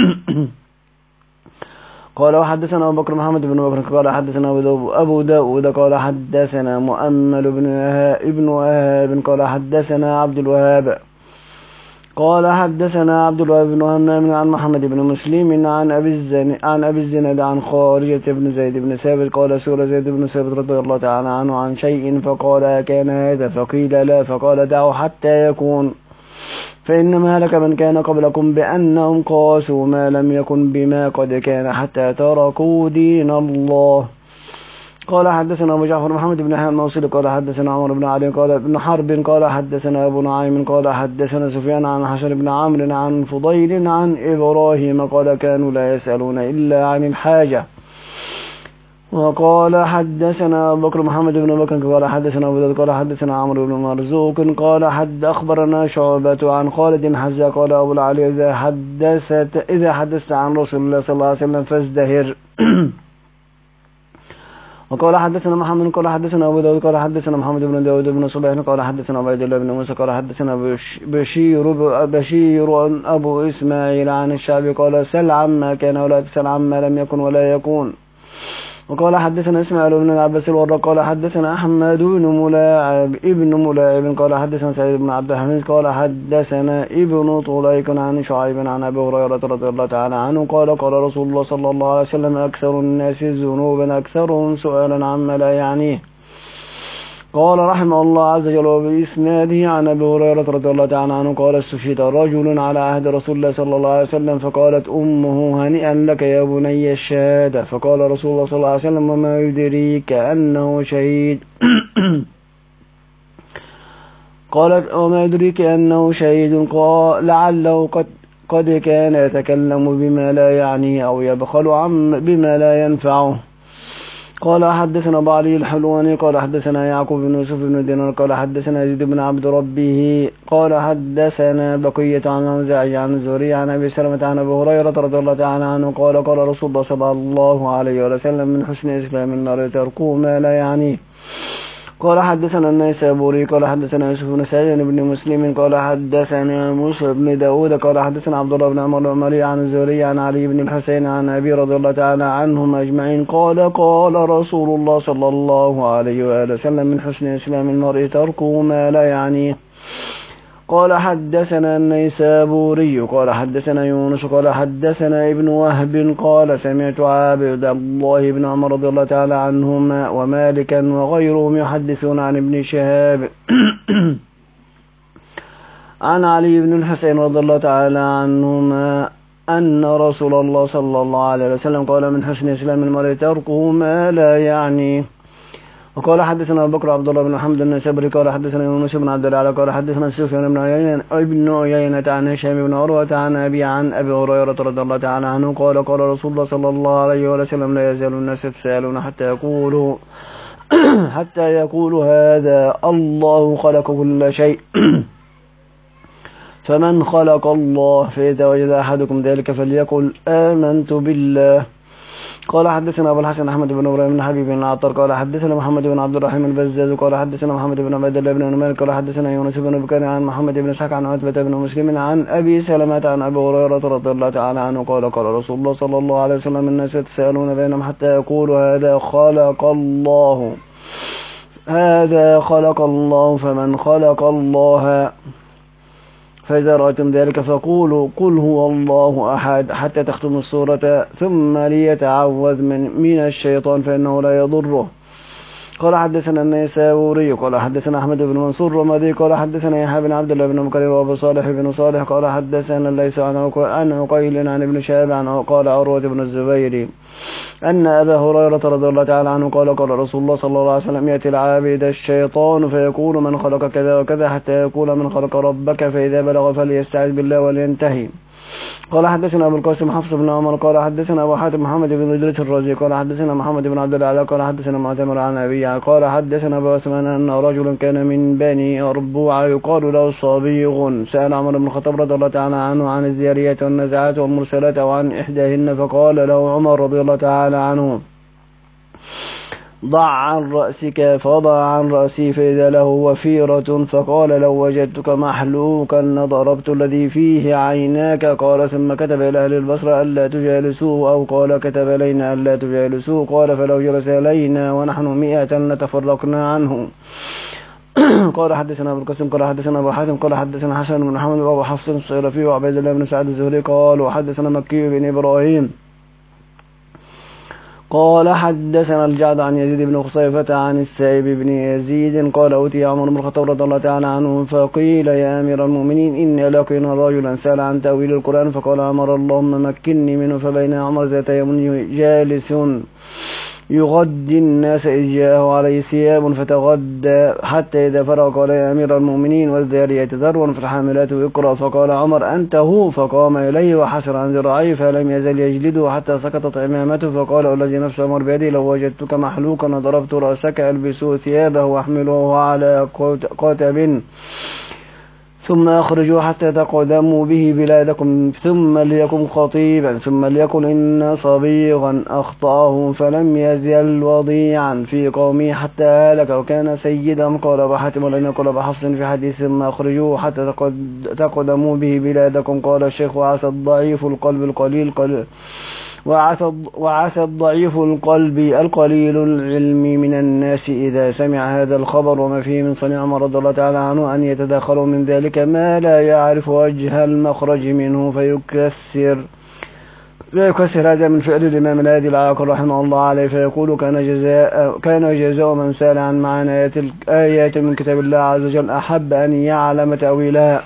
قال وحدثنا أبو بكر محمد بن بكر قال حدثنا أبو داود قال حدثنا مؤمل بن ابن وهاب قال حدثنا عبد الوهاب قال حدثنا عبد الوهاب بن همام عن محمد بن مسلم عن أبي الزن عن أبي الزناد عن خارجة بن زيد بن ثابت قال: سئل زيد بن ثابت رضي الله تعالى عنه عن شيء فقال: كان هذا؟ فقيل: لا. فقال: دعوا حتى يكون، فإنما هلك من كان قبلكم بأنهم قاسوا ما لم يكن بما قد كان حتى تركوا دين الله. قال حدثنا أبو جعفر محمد بن يحيى الموصلي قال حدثنا عمر بن علي قال ابن حرب قال حدثنا أبو نعيم قال حدثنا سفيان عن حسن بن عمرو عن فضيل عن إبراهيم قال كانوا لا يسألون إلا عن الحاجة. وقال حدثنا أبو بكر محمد بن بكر قال حدثنا أبو داود قال حدثنا عمرو بن مرزوق قال حد أخبرنا شعبة عن خالد حزا قال أبو العلي إذا حدثت إذا حدثت عن رسول الله صلى الله عليه وسلم فازدهر. وقال حدثنا محمد قال حدثنا أبو داود قال حدثنا محمد بن داود بن صبيح قال حدثنا عبيد الله بن موسى قال حدثنا بشير بشير أبو إسماعيل عن الشعبي قال سل عما كان ولا تسل عما لم يكن ولا يكون. وقال حدثنا اسماعيل بن العباس الورق قال حدثنا أحمد بن ملاعب ابن ملاعب قال حدثنا سعيد بن عبد الحميد قال حدثنا ابن طليق عن شعيب عن أبي هريرة رضي الله تعالى عنه قال قال رسول الله صلى الله عليه وسلم أكثر الناس ذنوبا أكثرهم سؤالا عما لا يعنيه. قال رحمه الله عز وجل بإسناده عن أبي هريرة رضي الله تعالى عنه قال استشهد رجل على عهد رسول الله صلى الله عليه وسلم فقالت أمه هنيئا لك يا بني الشهادة فقال رسول الله صلى الله عليه وسلم وما يدريك أنه شهيد قالت وما يدريك أنه شهيد قال لعله قد قد كان يتكلم بما لا يعنيه أو يبخل عن بما لا ينفعه. قال حدثنا أبو علي الحلواني قال حدثنا يعقوب بن يوسف بن دينار قال حدثنا يزيد بن عبد ربه قال حدثنا بقية عن أوزاعي عن الزهري عن أبي سلمة عن أبي هريرة رضي الله تعالى عنه قال قال رسول الله صلى الله عليه وسلم من حسن إسلام المرء تركه ما لا يعنيه. قال حدثنا النيسابوري قال حدثنا يوسف بن سعيد بن مسلم قال حدثنا موسى بن داود قال حدثنا عبد الله بن عمر العمري عن الزهري عن علي بن الحسين عن أبي رضي الله تعالى عنهم أجمعين قال قال رسول الله صلى الله عليه وآله وسلم من حسن إسلام المرء تركه ما لا يعنيه. قال حدثنا النيسابوري قال حدثنا يونس قال حدثنا ابن وهب قال سمعت عبد الله بن عمر رضي الله تعالى عنهما ومالكا وغيرهم يحدثون عن ابن شهاب عن علي بن الحسين رضي الله تعالى عنهما أن رسول الله صلى الله عليه وسلم قال من حسن إسلام المرء تركه ما لا يعنيه. وقال حدثنا أبو بكر عبد الله بن محمد النسابري قال حدثنا يونس بن عبد الله قال حدثنا سفيان بن عيينة ابن عيينة عن هشام بن عروة عن أبي عن أبي هريرة رضي الله تعالى عنه قال قال رسول الله صلى الله عليه وسلم لا يزال الناس يتساءلون حتى يقولوا حتى يقولوا هذا الله خلق كل شيء فمن خلق الله فإذا وجد أحدكم ذلك فليقل آمنت بالله. قال حدثنا أبو الحسن أحمد بن إبراهيم بن حبيب بن عطار قال حدثنا محمد بن عبد الرحيم البزاز قال حدثنا محمد بن عبد الله بن نمير قال حدثنا يونس بن بكر عن محمد بن اسحاق عن عتبة بن مسلم عن أبي سلمة عن أبي هريرة رضي الله تعالى عنه قال قال رسول الله صلى الله عليه وسلم الناس يتساءلون بينهم حتى يقولوا هذا خلق الله هذا خلق الله فمن خلق الله فإذا رأيتم ذلك فقولوا قل هو الله أحد حتى تختموا السورة ثم ليتعوذ من, من الشيطان فإنه لا يضره. قال حدثنا النيسابوري قال حدثنا أحمد بن منصور رمادي قال حدثنا يحيى بن عبد الله بن بكر وأبو صالح بن صالح قال حدثنا ليس عن عقيل عن ابن شهاب عن قال عروة بن الزبير أن أبا هريرة رضي الله تعالى عنه قال قال رسول الله صلى الله عليه وسلم يأتي العابد الشيطان فيقول من خلق كذا وكذا حتى يقول من خلق ربك فإذا بلغ فليستعذ بالله ولينتهي. قال حدثنا أبو القاسم حفص بن عمر قال حدثنا أبو حاتم محمد بن إدريس الرازي قال حدثنا محمد بن عبد الله قال حدثنا معتمر عن أبي قال حدثنا أبو عثمان أن رجلا كان من بني أربوع يقال له صبيغ سأل عمر بن الخطاب رضي الله تعالى عنه عن الذاريات والنزعات والمرسلات وعن إحداهن فقال له عمر رضي الله تعالى عنه ضع عن رأسك فوضع عن رأسي فإذا له وفيرة فقال لو وجدتك محلوكا لضربت الذي فيه عيناك. قال ثم كتب إلى أهل البصرة ألا تجالسوه أو قال كتب إلينا ألا تجالسوه قال فلو جلس إلينا ونحن مئة لتفرقنا عنه. قال حدثنا أبو القاسم قال حدثنا أبو حاتم قال حدثنا حسن بن محمد وأبو حفص الصيرفي وعبيد الله بن سعد الزهري قال وحدثنا مكي بن إبراهيم قال حدثنا الجعد عن يزيد بن خصيفة عن السائب بن يزيد قال أوتي عمر بن الخطاب رضي الله تعالى عنه فقيل يا أمير المؤمنين إني لقينا رجلا سأل عن تأويل القرآن فقال عمر اللهم مكنني منه فبين عمر ذات يوم جالس يغدي الناس إذ جاءه عليه ثياب فتغدى حتى إذا فرغ قال يا أمير المؤمنين والذاريات ذروا فالحاملات اقرأ فقال عمر أنت هو فقام إليه وحسر عن ذراعيه فلم يزل يجلده حتى سقطت عمامته فقال الذي نفس عمر بيده لو وجدتك محلوقا ضربت رأسك ألبسوه ثيابه واحملوه على قتب ثم أخرجوا حتى تقدموا به بلادكم ثم ليكن خطيبا ثم ليقل إن صبيغا أخطأه فلم يزل وضيعا في قومه حتى هلك وكان سيدا. قال أبو حاتم ولم يقل أبو حفص في حديث ثم أخرجوه حتى تقدموا به بلادكم. قال الشيخ وعسى الضعيف القلب القليل قليل وعسى وعسى الضعيف القلب القليل العلم من الناس إذا سمع هذا الخبر وما فيه من صنيع عمر رضي الله تعالى عنه أن يتداخلوا من ذلك ما لا يعرف وجه المخرج منه فيكثر فيكثر هذا من فعل الإمام الهادي العاقل رحمه الله عليه فيقول كان جزاء كان جزاء من سال عن معنى آيات من كتاب الله عز وجل أحب أن يعلم تأويلها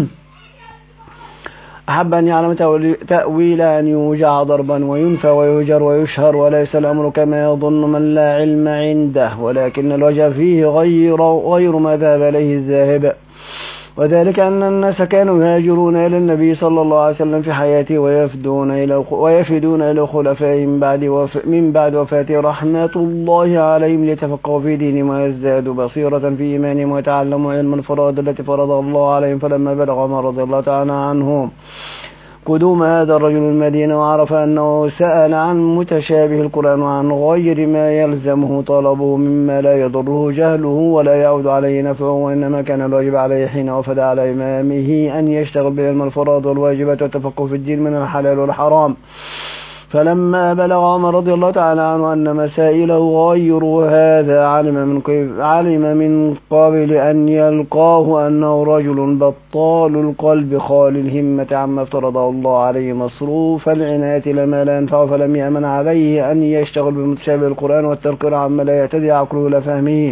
أحب أن يعلم تأويل أن يوجع ضربا وينفى ويهجر ويشهر وليس الأمر كما يظن من لا علم عنده ولكن الوجه فيه غير, غير ما ذهب إليه الذاهب وذلك أن الناس كانوا يهاجرون إلى النبي صلى الله عليه وسلم في حياته ويفدون إلى ويفدون إلى خلفائهم من بعد وف من بعد وفاته رحمة الله عليهم ليتفقهوا في دينهم ويزدادوا بصيرة في إيمانهم ويتعلموا علم الفرائض التي فرض الله عليهم. فلما بلغ عمر رضي الله تعالى عنه قدوم هذا الرجل المدينة وعرف أنه سأل عن متشابه القرآن وعن غير ما يلزمه طلبه مما لا يضره جهله ولا يعود عليه نفعه وإنما كان الواجب عليه حين وفد على إمامه أن يشتغل بعلم الفرائض والواجبات والتفقه في الدين من الحلال والحرام. فلما بلغ عمر رضي الله تعالى عنه أن مسائله غير هذا علم من علم من قبل أن يلقاه أنه رجل بطال القلب خال الهمة عما افترضه الله عليه مصروف العناية لما لا ينفع فلم يأمن عليه أن يشتغل بمتشابه القرآن والتذكر عما لا يعتدي عقله إلى فهمه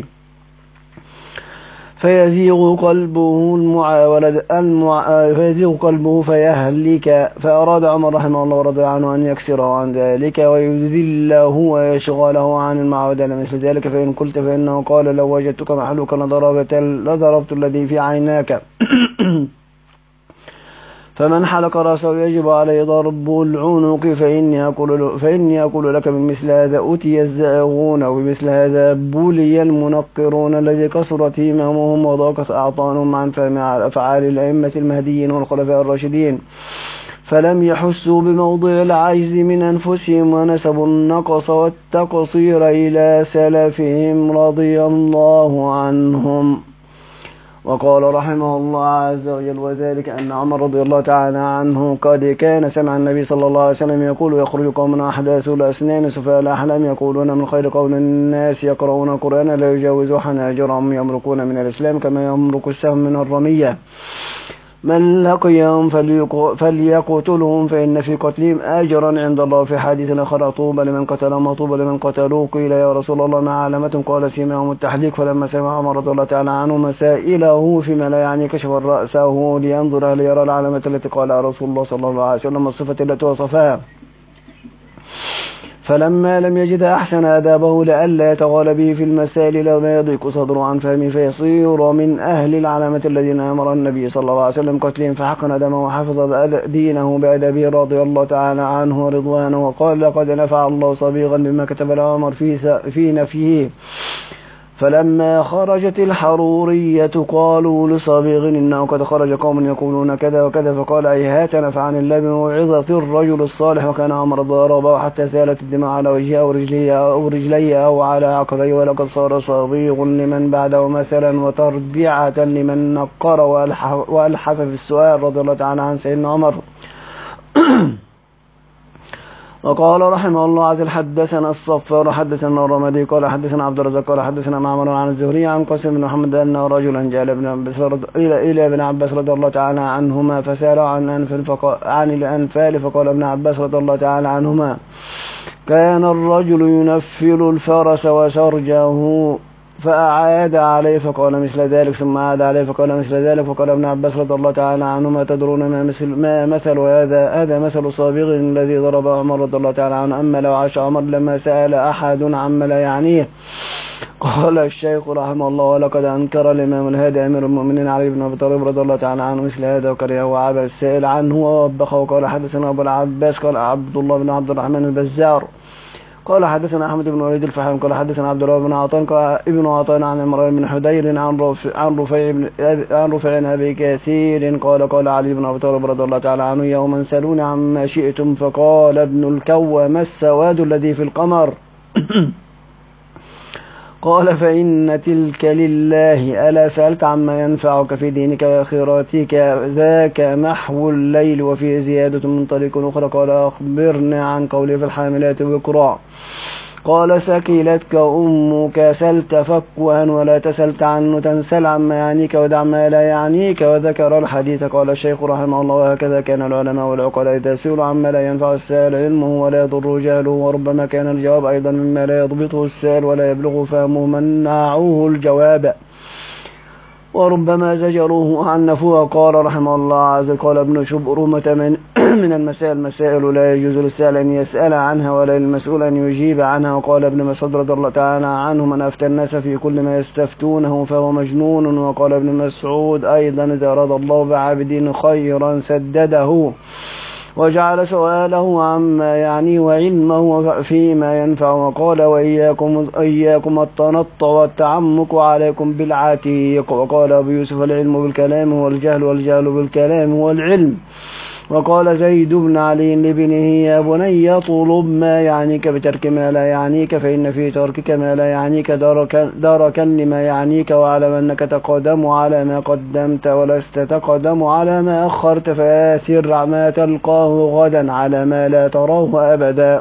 فيزيغ قلبه المعاولة المع... فيزيغ قلبه فيهلك. فأراد عمر رحمه الله ورضي عنه أن يكسره عن ذلك ويذله ويشغله عن المعاودة مثل ذلك. فإن قلت فإنه قال لو وجدتك محلوكا لضربت لضربت الذي في عيناك فمن حلق رأسه يجب عليه ضرب العنق. فإني أقول, فإني أقول لك بمثل هذا أتي الزائغون وبمثل هذا بولي المنقرون الذي كسرت هممهم وضاقت أعطانهم عن فهم أفعال الأئمة المهديين والخلفاء الراشدين فلم يحسوا بموضع العجز من أنفسهم ونسبوا النقص والتقصير إلى سلفهم رضي الله عنهم. وقال رحمه الله عز وجل وذلك أن عمر رضي الله تعالى عنه قد كان سمع النبي صلى الله عليه وسلم يقول يخرج قوم أحداث الأسنان سفهاء الأحلام يقولون من خير قول الناس يقرؤون القرآن لا يجاوز حناجرهم يمرقون من الإسلام كما يمرق السهم من الرمية من لقيهم فليقتلهم فإن في قتلهم أجرا عند الله. في حديث آخر طوبى لمن قتلهم وطوبى لمن قتلوه. قيل يا رسول الله ما علامتهم؟ قال سيماهم التحليق. فلما سمع عمر رضي الله تعالى عنه مسائله فيما لا يعني كشف رأسه لينظر هل يرى العلامة التي قال رسول الله صلى الله عليه وسلم الصفة التي وصفها فلما لم يجد أحسن آدابه لئلا يتغال به في المسائل لما يضيق صدره عن فهمه فيصير من أهل العلامة الذين أمر النبي صلى الله عليه وسلم قتلهم فحقن دمه وحفظ دينه بأدبه رضي الله تعالى عنه ورضوانه. وقال لقد نفع الله صبيغا بما كتب له عمر في, في نفيه. فلما خرجت الحرورية قالوا لصبيغ إنه قد خرج قوم يقولون كذا وكذا فقال هيهات نفعني الله بموعظة الرجل الصالح. وكان عمر ضربه حتى سالت الدماء على وجهه أو رجليه أو رجليه أو على عقبيه ولقد صار صبيغ لمن بعده مثلا وترضعة لمن نقر وألحف في السؤال رضي الله تعالى عن سيدنا عمر. وقال رحمه الله عز حدثنا الصفار حدثنا الرمادي قال حدثنا عبد الرزاق قال حدثنا معمر عن الزهري عن قاسم بن محمد أن رجلا جاء ابن عباس إلى إلى ابن عباس رضي الله تعالى عنهما فسأل عن الأنفال عن الأنفال فقال ابن عباس رضي الله تعالى عنهما كان الرجل ينفل الفرس وسرجه فأعاد عليه فقال مثل ذلك، ثم أعاد عليه فقال مثل ذلك. فقال ابن عباس رضي الله تعالى عنهما: تدرون ما مثل ما مثل هذا؟ هذا مثل صابغ الذي ضرب عمر رضي الله تعالى عنه. أما لو عاش عمر لما سأل أحد عما لا يعنيه. قال الشيخ رحمه الله: ولقد أنكر الإمام الهادي أمير المؤمنين علي بن أبي طالب رضي الله تعالى عنه مثل هذا وكرهه وعاب السائل عنه ووبخه. وقال حدثنا أبو العباس قال عبد الله بن عبد الرحمن البزار قال حدثنا أحمد بن وليد الفحام قال حدثنا عبد الله بن عطان قال ابن عطان عن عمران بن حدير عن رفيع عن رفيع بن عن رفيع أبي كثير قال قال علي بن أبي طالب رضي الله تعالى عنه: يوما سألوني عما شئتم فقال ابن الكوى: ما السواد الذي في القمر؟ قال: فإن تلك لله. ألا سألت عما ينفعك في دينك وآخرتك؟ ذاك محو الليل وفيه زيادة من طريق أخرى. قال: أخبرنا عن قوله في الحاملات وقرا. قال: ثكلتك أمك سلت فكها ولا تسلت عنه، تنسل عما يعنيك ودع ما لا يعنيك. وذكر الحديث. قال الشيخ رحمه الله: وهكذا كان العلماء والعقلاء إذا سئلوا عما لا ينفع السائل علمه ولا يضر جهله. وربما كان الجواب أيضا مما لا يضبطه السائل ولا يبلغ فهمه منعوه الجواب، وربما زجروه عن نفوه. قال رحمه الله عز وجل: قال ابن شبرمة: من, من المسائل مسائل لا يجوز للسائل أن يسأل عنها ولا للمسؤول أن يجيب عنها. وقال ابن مسعود رضي الله تعالى عنه: من أفتى الناس في كل ما يستفتونه فهو مجنون. وقال ابن مسعود أيضا: إذا أراد الله بعبد خيرا سدده وجعل سؤاله عما يعنيه وعلمه فيما ينفع. وقال: وإياكم إياكم التنطع والتعمق وعليكم بالعتيق. وقال أبو يوسف: العلم بالكلام هو الجهل والجهل بالكلام هو العلم. وقال زيد بن علي لابنه: يا بني طلب ما يعنيك بترك ما لا يعنيك، فإن في تركك ما لا يعنيك دركا لما يعنيك. واعلم أنك تقدم على ما قدمت ولست تقدم على ما أخرت، فآثر ما تلقاه غدا على ما لا تراه أبدا.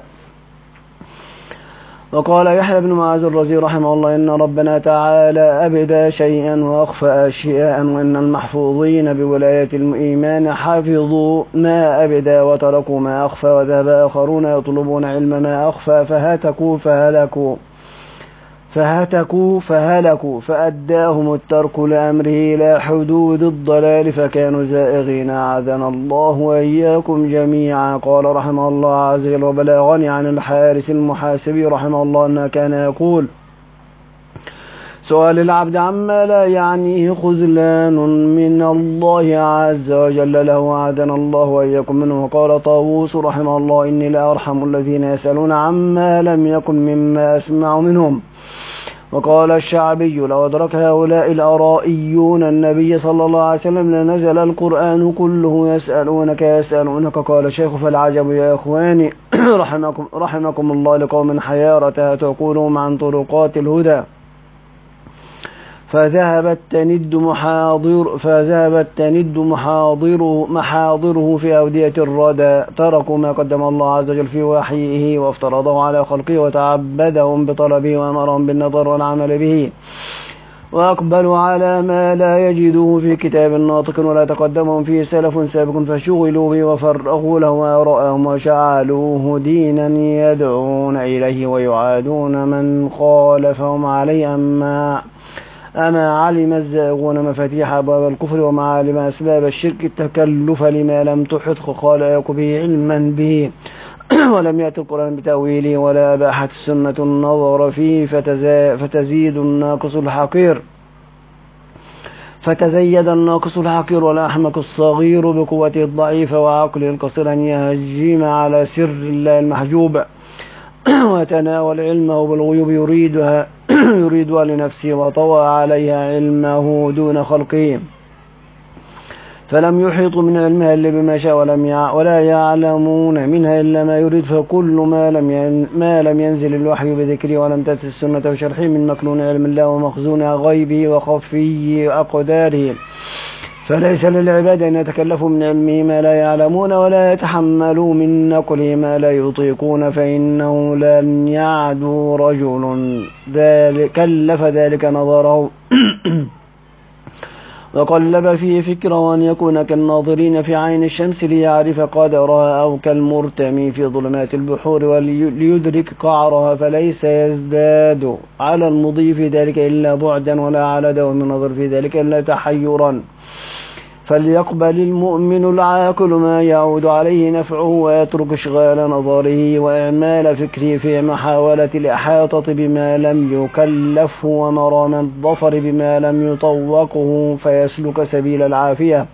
وقال يحيى بن معاذ الرازي رحمه الله: إن ربنا تعالى أبدى شيئا وأخفى أشياء، وإن المحفوظين بولاية الإيمان حفظوا ما أبدى وتركوا ما أخفى، وذهب آخرون يطلبون علم ما أخفى فهتكوا فهلكوا فهتكوا فهلكوا فأداهم الترك لأمره إلى حدود الضلال فكانوا زائغين. أعاذنا الله وإياكم جميعا. قال رحمه الله عز وجل: وبلغني عن الحارث المحاسبي رحمه الله أنه كان يقول: سؤال العبد عما لا يعنيه خذلان من الله عز وجل له، أعاذنا الله وإياكم منه. وقال طاووس رحمه الله: إني لأرحم الذين يسألون عما لم يكن مما أسمع منهم. وقال الشعبي: لو أدرك هؤلاء الأرائيون النبي صلى الله عليه وسلم لنزل القرآن كله يسألونك يسألونك. قال الشيخ: فالعجب يا إخواني رحمكم, رحمكم الله لقوم حيارة تعقولهم عن طرقات الهدى، فذهبت تند محاضر فذهبت تند محاضره محاضره في أودية الردى. تركوا ما قدم الله عز وجل في وحيه وافترضه على خلقه وتعبدهم بطلبه وأمرهم بالنظر والعمل به، وأقبلوا على ما لا يجدوه في كتاب ناطق ولا تقدمهم فيه سلف سابق، فشغلوا به وفرغوا له آراءهم وجعلوه دينا يدعون إليه ويعادون من خالفهم عليه. أما أما علم الزائغون مفاتيح أبواب الكفر ومعالم أسباب الشرك التكلف لما لم تحط خلائق به علما به ولم يأتي القرآن بتأويله ولا أباحت السنة النظر فيه، فتزيد الناقص الحقير فتزيد الناقص الحقير والأحمق الصغير بقوته الضعيفة وعقله القصير أن يهجم على سر الله المحجوب وتناول علمه بالغيوب يريدها يريدها لنفسه، وطوى عليها علمه دون خلقه، فلم يحيطوا من علمها إلا بما شاء ولم يع... ولا يعلمون منها إلا ما يريد. فكل ما لم ين... ما لم ينزل الوحي بذكره ولم تأتي السنة بشرحه من مكنون علم الله ومخزون غيبه وخفي أقداره، فليس للعباد أن يتكلفوا من علمه ما لا يعلمون ولا يتحملوا من نقله ما لا يطيقون، فإنه لن يعدو رجل ذلك كلف ذلك نظره وقلب فيه فكرا وأن يكون كالناظرين في عين الشمس ليعرف قدرها أو كالمرتمي في ظلمات البحور وليدرك قعرها فليس يزداد على المضي في ذلك إلا بعدا ولا على دوام النظر في ذلك إلا تحيرا. فليقبل المؤمن العاقل ما يعود عليه نفعه ويترك إشغال نظره وإعمال فكره في محاولة الإحاطة بما لم يكلفه ومرام الظفر بما لم يطوقه فيسلك سبيل العافية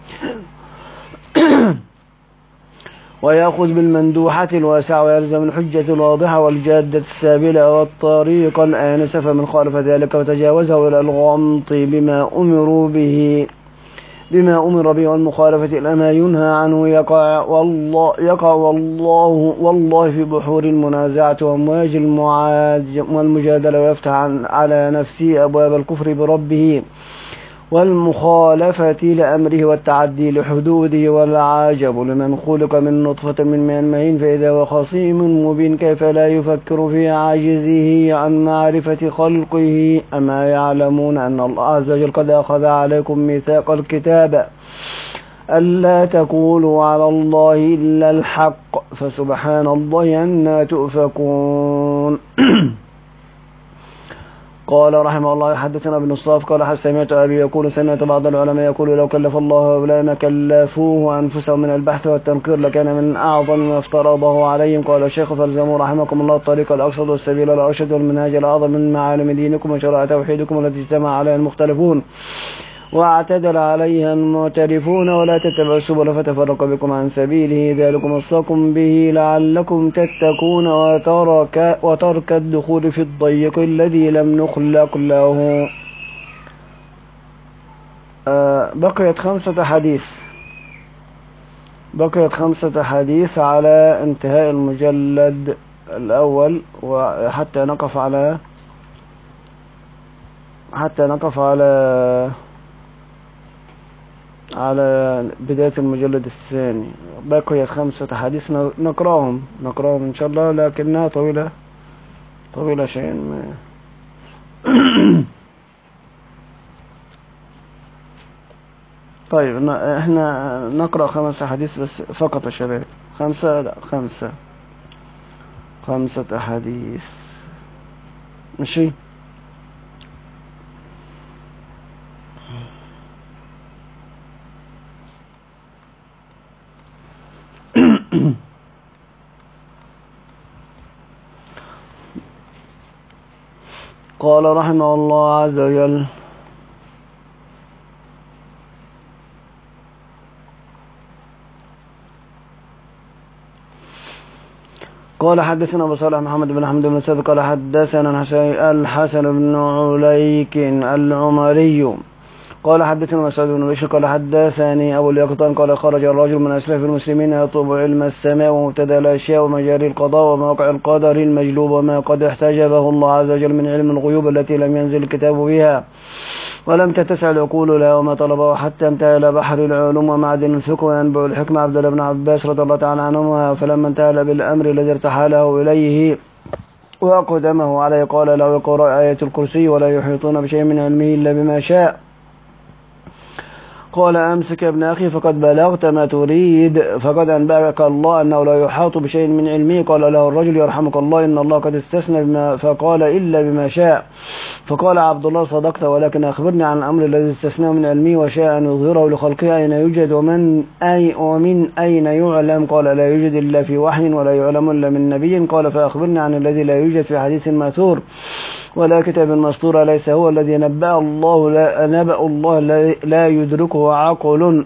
ويأخذ بالمندوحة الواسعة ويلزم الحجة الواضحة والجادة السابلة والطريق الآنسة. فمن خالف ذلك وتجاوزه إلى الغمط بما أمروا به بما أمر به والمخالفة إلى ما ينهى عنه يقع والله يقع والله والله في بحور المنازعة وأمواج والمجادلة ويفتح على نفسه أبواب الكفر بربه والمخالفة لأمره والتعدي لحدوده. والعجب لمن خلق من نطفة من ماء مهين فإذا هو خصيم مبين كيف لا يفكر في عاجزه عن معرفة خلقه. أما يعلمون أن الله عز وجل قد أخذ عليكم ميثاق الكتاب ألا تقولوا على الله إلا الحق فسبحان الله أنى تؤفكون. قال رحمه الله حدثنا ابن الصاف قال سمعت أبي يقول سمعت بعض العلماء يقول لو كلف الله هؤلاء ما كلفوه أنفسهم من البحث والتنكير لكان من أعظم ما افترضه عليهم. قال الشيخ فالزموا رحمكم الله الطريق الأقصد والسبيل الأرشد والمنهج الأعظم من معالم دينكم وشرائع توحيدكم التي اجتمع عليها المختلفون واعتدل عليها المعترفون ولا تتبعوا السبل فتفرق بكم عن سبيله ذلكم وصاكم به لعلكم تتقون وترك, وترك الدخول في الضيق الذي لم نخلق له. آه بقيت خمسة حديث بقيت خمسة حديث على انتهاء المجلد الأول وحتى نقف على حتى نقف على على بداية المجلد الثاني. بقيت خمسة حديث نقرأهم نقرأهم إن شاء الله لكنها طويلة طويلة شيئا ما. طيب احنا نقرأ خمسة حديث بس فقط يا شباب. خمسة لا خمسة خمسة حديث ماشي. قال رحمه الله عز وجل قال حدثنا أبو صالح محمد بن حمد بن ثابت قال حدثنا الحسن بن عليك العمري قال حدثنا مسعود بن بشر قال حدثني أبو اليقطان قال خرج الرجل من أسلاف المسلمين يطلب علم السماء ومبتدأ الأشياء ومجاري القضاء وموقع القدر المجلوب وما قد احتجبه الله عز وجل من علم الغيوب التي لم ينزل الكتاب بها ولم تتسع العقول لها وما طلبه حتى انتهى إلى بحر العلوم ومعدن الفقه وينبع الحكمة عبد الله بن عباس رضي الله تعالى عنهما. فلما انتهى بالأمر الذي ارتحله إليه وأقدمه عليه قال له اقرأ آية الكرسي ولا يحيطون بشيء من علمه إلا بما شاء. قال أمسك يا ابن أخي فقد بلغت ما تريد فقد أنبأك الله أنه لا يحاط بشيء من علمه. قال له الرجل يرحمك الله إن الله قد استثنى بما فقال إلا بما شاء. فقال عبد الله صدقت ولكن أخبرني عن الأمر الذي استثناه من علمه وشاء أن يظهره لخلقه أين يوجد ومن, أي ومن أين يعلم. قال لا يوجد إلا في وحي ولا يعلم إلا من نبي. قال فأخبرني عن الذي لا يوجد في حديث ماثور ولا كتاب مسطور ليس هو الذي نبأ الله لا, نبأ الله لا, لا يدركه عقل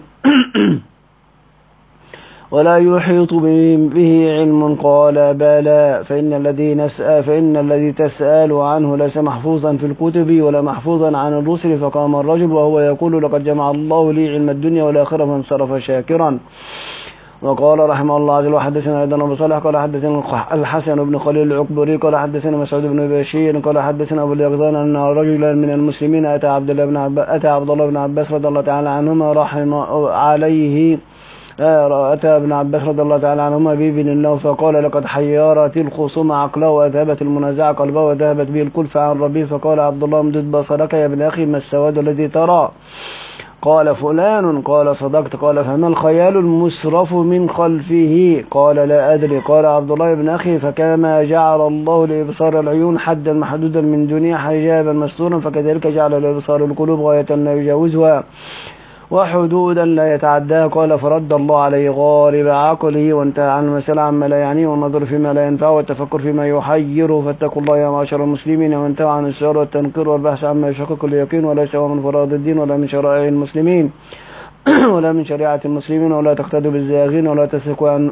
ولا يحيط به علم. قال بلى فإن الذي نسأل فإن الذي تسأل عنه ليس محفوظا في الكتب ولا محفوظا عن الرسل. فقام الرجل وهو يقول لقد جمع الله لي علم الدنيا والآخرة فانصرف شاكرا. وقال رحمه الله عز وجل حدثنا أيضا أبو صالح قال حدثنا الحسن بن خليل العقبري قال حدثنا مسعود بن بشير قال حدثنا أبو اليقظان أن رجلا من المسلمين أتى عبد الله بن عباس أتى عبد الله بن عباس رضي الله تعالى عنهما رحم عليه أتى ابن عباس رضي الله تعالى عنهما بابن له فقال لقد حيرت الخصوم عقله وأذهبت المنازعة قلبه وذهبت به الكلفة عن ربه. فقال عبد الله امدد بصرك يا ابن أخي ما السواد الذي ترى قال فلان قال صدقت. قال فما الخيال المسرف من خلفه؟ قال لا أدري. قال عبد الله بن أخي فكما جعل الله لإبصار العيون حدا محدودا من دنيا حجابا مستورا فكذلك جعل لإبصار القلوب غاية لا يجاوزها وحدودا لا يتعداها. قال فرد الله عليه غالب عقله وانتهى عن المسألة عما لا يعنيه والنظر فيما لا ينفعه والتفكر فيما يحيره. فاتقوا الله يا معشر المسلمين وانتهوا عن السؤال والتنكير والبحث عما يشكك اليقين وليس هو من فرائض الدين ولا من شرائع المسلمين ولا من شريعة المسلمين ولا تقتدوا بالزاغين ولا تثقوا عن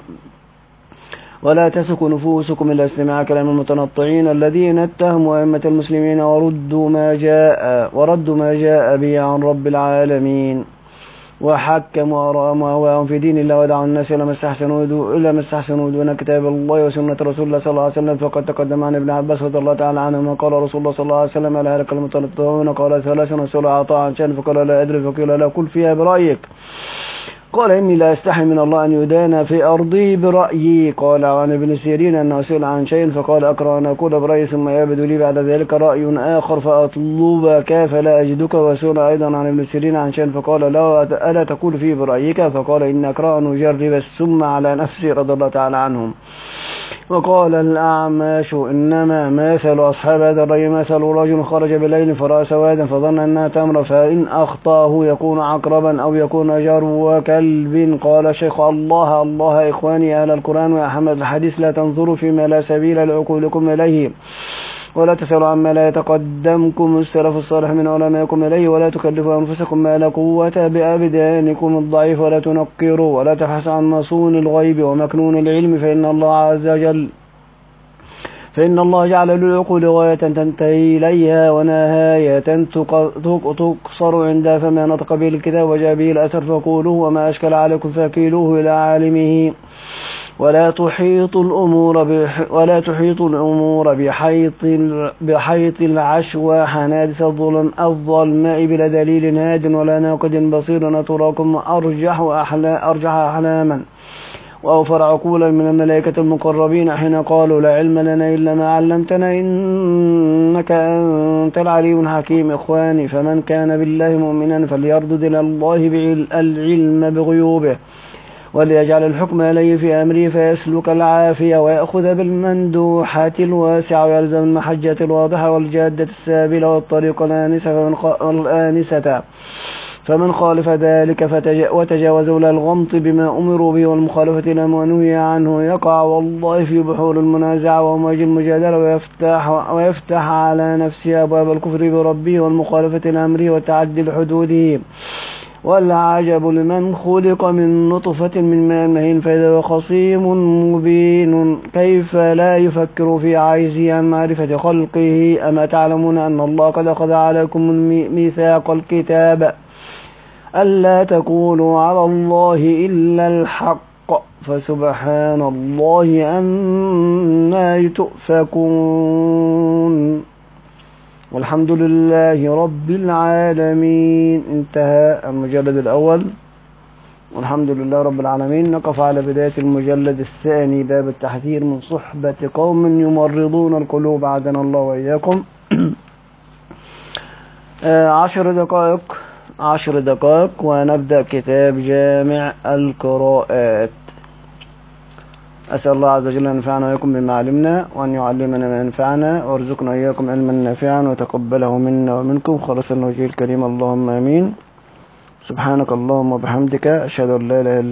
ولا تثق نفوسكم إلى استماع كلام المتنطعين الذين اتهموا أئمة المسلمين وردوا ما جاء وردوا ما جاء به عن رب العالمين وحكموا آراءهم وأهواءهم في دين الله ودعوا الناس إلى ما استحسنوا إلى ما استحسنوا دون كتاب الله وسنة رسول الله صلى الله عليه وسلم. فقد تقدم عن ابن عباس رضي الله تعالى عنهما قال رسول الله صلى الله عليه وسلم ألا هلك المتنطعون؟ قال ثلاثة. رسول عطاء عن شأن فقال لا أدري فقيل لا قل فيها برأيك. قال إني لا أستحي من الله أن يدان في أرضي برأيي. قال عن ابن سيرين أنه سئل عن شيء فقال أكره أن أقول برأيي ثم يبدو لي بعد ذلك رأي آخر فأطلبك فلا أجدك. وسئل أيضا عن ابن سيرين عن شيء فقال لا ألا تقول فيه برأيك؟ فقال إن أكره أن أجرب السم على نفسي رضي الله تعالى عنهم. وقال الأعمش إنما مثل أصحاب هذا الرأي مثل رجل خرج بالليل فرأى سوادا فظن أنها تمر فإن أخطاه يكون عقربا أو يكون جرو كلب. قال الشيخ الله الله إخواني أهل القرآن ويا حمد الحديث لا تنظروا فيما لا سبيل لعقولكم إليه ولا تسألوا عما لا يتقدمكم السلف الصالح من علمائكم إليه ولا تكلفوا أنفسكم ما لا قوة بأبدانكم الضعيف ولا تنقروا ولا تبحثوا عن مصون الغيب ومكنون العلم فإن الله عز وجل فإن الله جعل للعقول غاية تنتهي إليها ونهاية تقصر عندها فما نطق به الكتاب وجاء به الأثر فقولوه وما أشكل عليكم فاكيلوه إلى عالمه ولا تحيط الأمور بح ولا تحيط الأمور بحيط بحيط العشوى حنادس الظلم الظلماء بلا دليل هاد ولا ناقد بصير أتراكم أرجح أحلا أرجح أحلاما وأوفر عقولا من الملائكة المقربين حين قالوا لا علم لنا إلا ما علمتنا إنك أنت العليم الحكيم. إخواني فمن كان بالله مؤمنا فليردد إلى الله العلم بغيوبه وليجعل الحكم عليه في أمره فيسلك العافية ويأخذ بالمندوحة الواسعة ويلزم المحجة الواضحة والجادة السابلة والطريق الآنسة فمن خالف ذلك وتجاوزوا للغمط بما أمروا به والمخالفة لما نهي عنه يقع والله في بحور المنازعة وأمواج المجادلة ويفتح, ويفتح على نفسه أبواب الكفر بربه والمخالفة لأمره وتعدي لحدوده. والعجب لمن خلق من نطفة من ماء مهين فإذا هو خصيم مبين كيف لا يفكر في عاجزه عن معرفة خلقه. أما تعلمون أن الله قد أخذ عليكم ميثاق الكتاب ألا تقولوا على الله إلا الحق فسبحان الله أنى تؤفكون والحمد لله رب العالمين. انتهى المجلد الأول والحمد لله رب العالمين. نقف على بداية المجلد الثاني باب التحذير من صحبة قوم يمرضون القلوب عادنا الله وإياكم. عشر دقائق عشر دقائق ونبدأ كتاب جامع القراءات. أسأل الله عز وجل أن ينفعنا وإياكم بما علمنا وأن يعلمنا ما ينفعنا وارزقنا إياكم علما نافعا وتقبله منا ومنكم خالصا وجهه الكريم اللهم آمين. سبحانك اللهم وبحمدك أشهد أن لا إله إلا